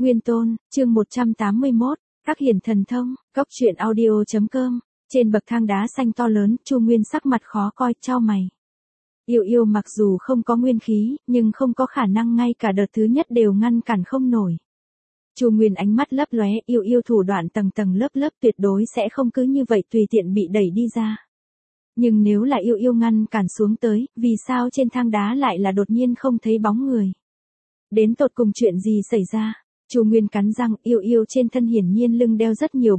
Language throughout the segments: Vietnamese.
Nguyên Tôn, chương 181, Các hiển thần thông, Cốc truyện audio.com. Trên bậc thang đá xanh to lớn, Chu Nguyên sắc mặt khó coi, chau mày. Yêu yêu mặc dù không có nguyên khí, nhưng không có khả năng ngay cả đợt thứ nhất đều ngăn cản không nổi. Chu Nguyên ánh mắt lấp lóe, yêu yêu thủ đoạn tầng tầng lớp lớp tuyệt đối sẽ không cứ như vậy tùy tiện bị đẩy đi ra. Nhưng nếu là yêu yêu ngăn cản xuống tới, vì sao trên thang đá lại là đột nhiên không thấy bóng người? Đến tột cùng chuyện gì xảy ra? Chu Nguyên cắn răng, yêu yêu trên thân hiển nhiên lưng đeo rất nhiều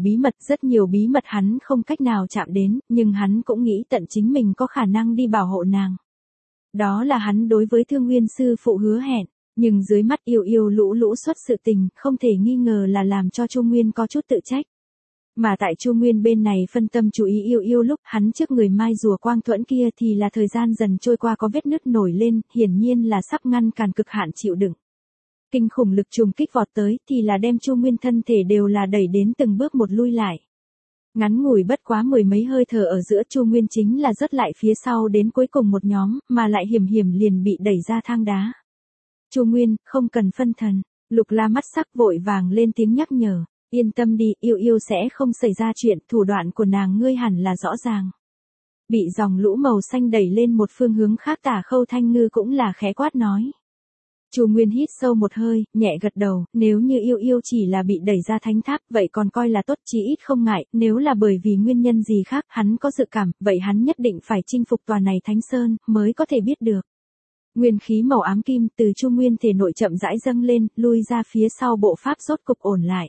bí mật hắn không cách nào chạm đến, nhưng hắn cũng nghĩ tận chính mình có khả năng đi bảo hộ nàng. Đó là hắn đối với Thương Nguyên sư phụ hứa hẹn, nhưng dưới mắt yêu yêu lũ lũ xuất sự tình, không thể nghi ngờ là làm cho Chu Nguyên có chút tự trách. Mà tại Chu Nguyên bên này phân tâm chú ý yêu yêu lúc hắn trước người mai rùa quang thuẫn kia thì là thời gian dần trôi qua có vết nứt nổi lên, hiển nhiên là sắp ngăn cản cực hạn chịu đựng. Kinh khủng lực trùng kích vọt tới thì là đem Chu Nguyên thân thể đều là đẩy đến từng bước một lui lại. Ngắn ngủi bất quá mười mấy hơi thở ở giữa Chu Nguyên chính là rớt lại phía sau đến cuối cùng một nhóm, mà lại hiểm liền bị đẩy ra thang đá. Chu Nguyên, không cần phân thần, Lục La mắt sắc vội vàng lên tiếng nhắc nhở, yên tâm đi, yêu yêu sẽ không xảy ra chuyện, thủ đoạn của nàng ngươi hẳn là rõ ràng. Bị dòng lũ màu xanh đẩy lên một phương hướng khác Tả Khâu Thanh Ngư cũng là khẽ quát nói. Chu Nguyên hít sâu một hơi, nhẹ gật đầu, nếu như yêu yêu chỉ là bị đẩy ra thánh tháp, vậy còn coi là tốt, chí ít không ngại, nếu là bởi vì nguyên nhân gì khác, hắn có dự cảm, vậy hắn nhất định phải chinh phục tòa này thánh sơn, mới có thể biết được. Nguyên khí màu ám kim từ Chu Nguyên thể nội chậm rãi dâng lên, lui ra phía sau bộ pháp rốt cục ổn lại.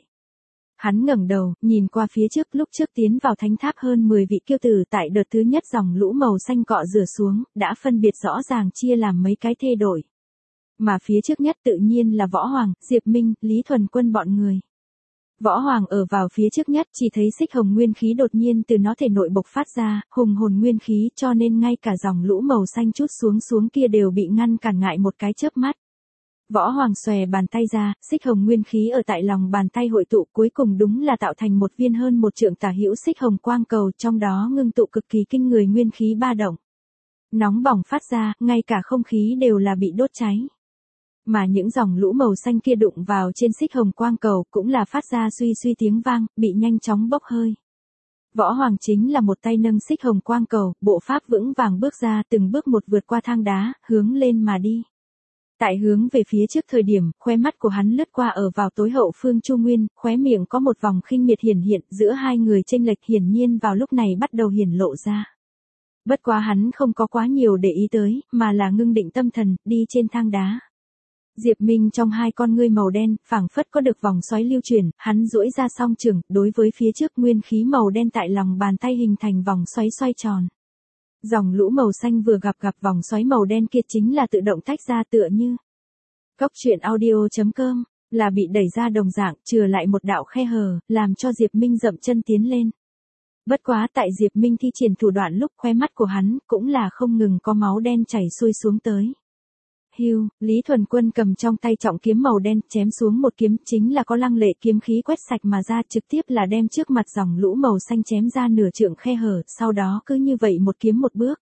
Hắn ngẩng đầu, nhìn qua phía trước, lúc trước tiến vào thánh tháp hơn 10 vị kiêu tử tại đợt thứ nhất dòng lũ màu xanh cọ rửa xuống, đã phân biệt rõ ràng chia làm mấy cái thê đội. Mà phía trước nhất tự nhiên là Võ Hoàng, Diệp Minh, Lý Thuần Quân bọn người. Võ Hoàng ở vào phía trước nhất, chỉ thấy xích hồng nguyên khí đột nhiên từ nó thể nội bộc phát ra, hùng hồn nguyên khí, cho nên ngay cả dòng lũ màu xanh chút xuống kia đều bị ngăn cản ngại một cái chớp mắt. Võ Hoàng xòe bàn tay ra, xích hồng nguyên khí ở tại lòng bàn tay hội tụ, cuối cùng đúng là tạo thành một viên hơn một trượng tả hữu xích hồng quang cầu, trong đó ngưng tụ cực kỳ kinh người nguyên khí ba động. Nóng bỏng phát ra, ngay cả không khí đều là bị đốt cháy. Mà những dòng lũ màu xanh kia đụng vào trên xích hồng quang cầu cũng là phát ra suy tiếng vang, bị nhanh chóng bốc hơi. Võ Hoàng chính là một tay nâng xích hồng quang cầu, bộ pháp vững vàng bước ra từng bước một vượt qua thang đá, hướng lên mà đi. Tại hướng về phía trước thời điểm, khóe mắt của hắn lướt qua ở vào tối hậu phương Chu Nguyên, khóe miệng có một vòng khinh miệt hiển hiện, giữa hai người chênh lệch hiển nhiên vào lúc này bắt đầu hiển lộ ra. Bất quá hắn không có quá nhiều để ý tới, mà là ngưng định tâm thần, đi trên thang đá. Diệp Minh trong hai con ngươi màu đen, phảng phất có được vòng xoáy lưu chuyển, hắn duỗi ra song trường, đối với phía trước nguyên khí màu đen tại lòng bàn tay hình thành vòng xoáy xoay tròn. Dòng lũ màu xanh vừa gặp vòng xoáy màu đen kia chính là tự động tách ra tựa như. Cốc truyện audio.com, là bị đẩy ra đồng dạng, chừa lại một đạo khe hở, làm cho Diệp Minh dậm chân tiến lên. Bất quá tại Diệp Minh thi triển thủ đoạn lúc khóe mắt của hắn, cũng là không ngừng có máu đen chảy xuôi xuống tới. Hưu, Lý Thuần Quân cầm trong tay trọng kiếm màu đen, chém xuống một kiếm, chính là có lăng lệ kiếm khí quét sạch mà ra, trực tiếp là đem trước mặt dòng lũ màu xanh chém ra nửa trượng khe hở, sau đó cứ như vậy một kiếm một bước.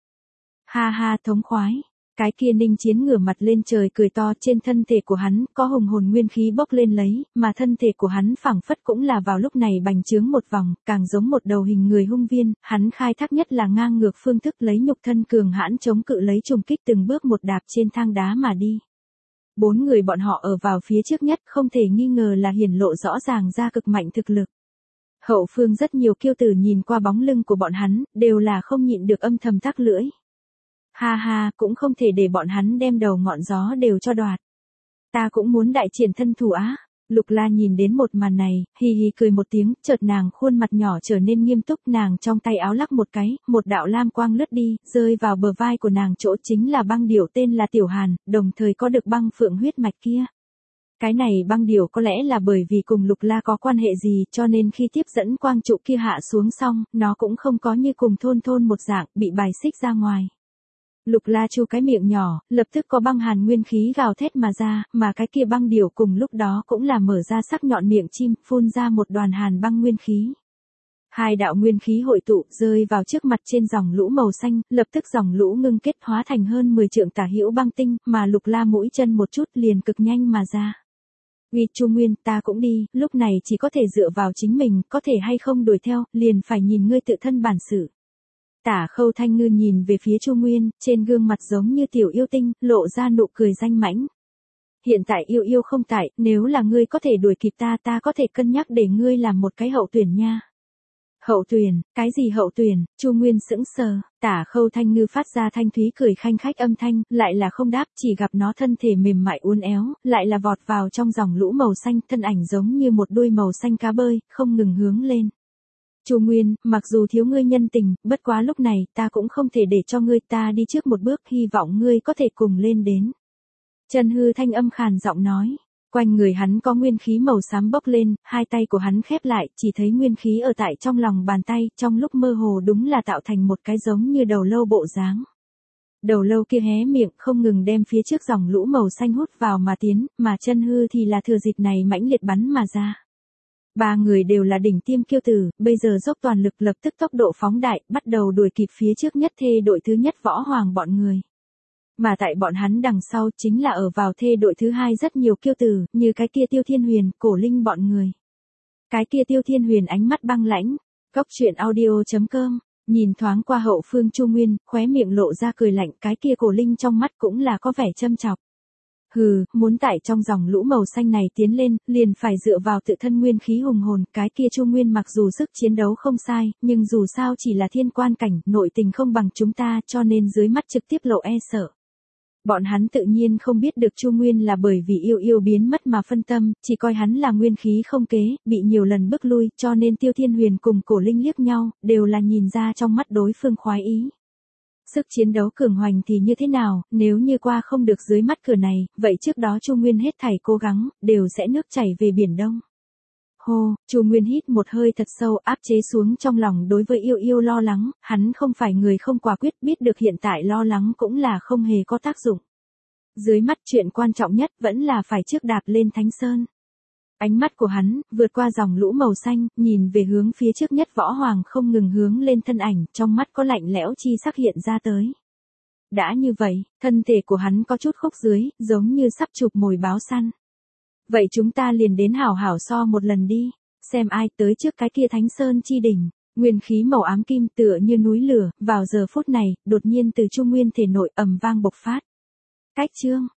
Ha ha, thống khoái. Cái kia Ninh Chiến ngửa mặt lên trời cười to, trên thân thể của hắn có hùng hồn nguyên khí bốc lên lấy, mà thân thể của hắn phảng phất cũng là vào lúc này bành trướng một vòng, càng giống một đầu hình người hung viên, hắn khai thác nhất là ngang ngược phương thức lấy nhục thân cường hãn chống cự lấy trùng kích từng bước một đạp trên thang đá mà đi. Bốn người bọn họ ở vào phía trước nhất, không thể nghi ngờ là hiển lộ rõ ràng ra cực mạnh thực lực. Hậu phương rất nhiều kiêu tử nhìn qua bóng lưng của bọn hắn, đều là không nhịn được âm thầm tắc lưỡi. Ha ha, cũng không thể để bọn hắn đem đầu ngọn gió đều cho đoạt. Ta cũng muốn đại triển thân thủ á. Lục La nhìn đến một màn này, hì hì cười một tiếng, chợt nàng khuôn mặt nhỏ trở nên nghiêm túc, nàng trong tay áo lắc một cái, một đạo lam quang lướt đi, rơi vào bờ vai của nàng, chỗ chính là băng điểu tên là Tiểu Hàn, đồng thời có được băng phượng huyết mạch kia. Cái này băng điểu có lẽ là bởi vì cùng Lục La có quan hệ gì, cho nên khi tiếp dẫn quang trụ kia hạ xuống xong, nó cũng không có như cùng thôn một dạng, bị bài xích ra ngoài. Lục La chu cái miệng nhỏ, lập tức có băng hàn nguyên khí gào thét mà ra, mà cái kia băng điểu cùng lúc đó cũng là mở ra sắc nhọn miệng chim, phun ra một đoàn hàn băng nguyên khí. Hai đạo nguyên khí hội tụ, rơi vào trước mặt trên dòng lũ màu xanh, lập tức dòng lũ ngưng kết hóa thành hơn 10 trượng tả hữu băng tinh, mà Lục La mũi chân một chút liền cực nhanh mà ra. Uy Chu Nguyên, ta cũng đi, lúc này chỉ có thể dựa vào chính mình, có thể hay không đuổi theo, liền phải nhìn ngươi tự thân bản sự. Tả Khâu Thanh Ngư nhìn về phía Chu Nguyên, trên gương mặt giống như tiểu yêu tinh, lộ ra nụ cười danh mãnh. Hiện tại yêu yêu không tại, nếu là ngươi có thể đuổi kịp ta, ta có thể cân nhắc để ngươi làm một cái hậu tuyển nha. Hậu tuyển, cái gì hậu tuyển? Chu Nguyên sững sờ, Tả Khâu Thanh Ngư phát ra thanh thúy cười khanh khách âm thanh, lại là không đáp, chỉ gặp nó thân thể mềm mại uốn éo, lại là vọt vào trong dòng lũ màu xanh, thân ảnh giống như một đuôi màu xanh cá bơi, không ngừng hướng lên. Chu Nguyên, mặc dù thiếu ngươi nhân tình, bất quá lúc này, ta cũng không thể để cho ngươi, ta đi trước một bước, hy vọng ngươi có thể cùng lên đến. Chân Hư thanh âm khàn giọng nói. Quanh người hắn có nguyên khí màu xám bốc lên, hai tay của hắn khép lại, chỉ thấy nguyên khí ở tại trong lòng bàn tay, trong lúc mơ hồ đúng là tạo thành một cái giống như đầu lâu bộ dáng. Đầu lâu kia hé miệng, không ngừng đem phía trước dòng lũ màu xanh hút vào mà tiến, mà Chân Hư thì là thừa dịp này mãnh liệt bắn mà ra. Ba người đều là đỉnh tiêm kiêu tử, bây giờ dốc toàn lực lập tức tốc độ phóng đại, bắt đầu đuổi kịp phía trước nhất thê đội thứ nhất Võ Hoàng bọn người. Mà tại bọn hắn đằng sau chính là ở vào thê đội thứ hai rất nhiều kiêu tử, như cái kia Tiêu Thiên Huyền, Cổ Linh bọn người. Cái kia Tiêu Thiên Huyền ánh mắt băng lãnh. Cốc truyện audio.com, nhìn thoáng qua hậu phương Chu Nguyên, khóe miệng lộ ra cười lạnh, cái kia Cổ Linh trong mắt cũng là có vẻ châm chọc. Hừ, muốn tải trong dòng lũ màu xanh này tiến lên, liền phải dựa vào tự thân nguyên khí hùng hồn, cái kia Chu Nguyên mặc dù sức chiến đấu không sai, nhưng dù sao chỉ là thiên quan cảnh, nội tình không bằng chúng ta, cho nên dưới mắt trực tiếp lộ e sợ. Bọn hắn tự nhiên không biết được Chu Nguyên là bởi vì yêu yêu biến mất mà phân tâm, chỉ coi hắn là nguyên khí không kế, bị nhiều lần bức lui, cho nên Tiêu Thiên Huyền cùng Cổ Linh liếc nhau, đều là nhìn ra trong mắt đối phương khoái ý. Sức chiến đấu cường hoành thì như thế nào, nếu như qua không được dưới mắt cửa này, vậy trước đó Chu Nguyên hết thảy cố gắng, đều sẽ nước chảy về Biển Đông. Hô, Chu Nguyên hít một hơi thật sâu, áp chế xuống trong lòng đối với yêu yêu lo lắng, hắn không phải người không quả quyết, biết được hiện tại lo lắng cũng là không hề có tác dụng. Dưới mắt chuyện quan trọng nhất vẫn là phải trước đạp lên Thánh Sơn. Ánh mắt của hắn, vượt qua dòng lũ màu xanh, nhìn về hướng phía trước nhất Võ Hoàng không ngừng hướng lên thân ảnh, trong mắt có lạnh lẽo chi sắc hiện ra tới. Đã như vậy, thân thể của hắn có chút khúc dưới, giống như sắp chụp mồi báo săn. Vậy chúng ta liền đến hảo hảo so một lần đi, xem ai tới trước cái kia Thánh Sơn chi đỉnh. Nguyên khí màu ám kim tựa như núi lửa, vào giờ phút này, đột nhiên từ Chu Nguyên thể nội ầm vang bộc phát. Cách chương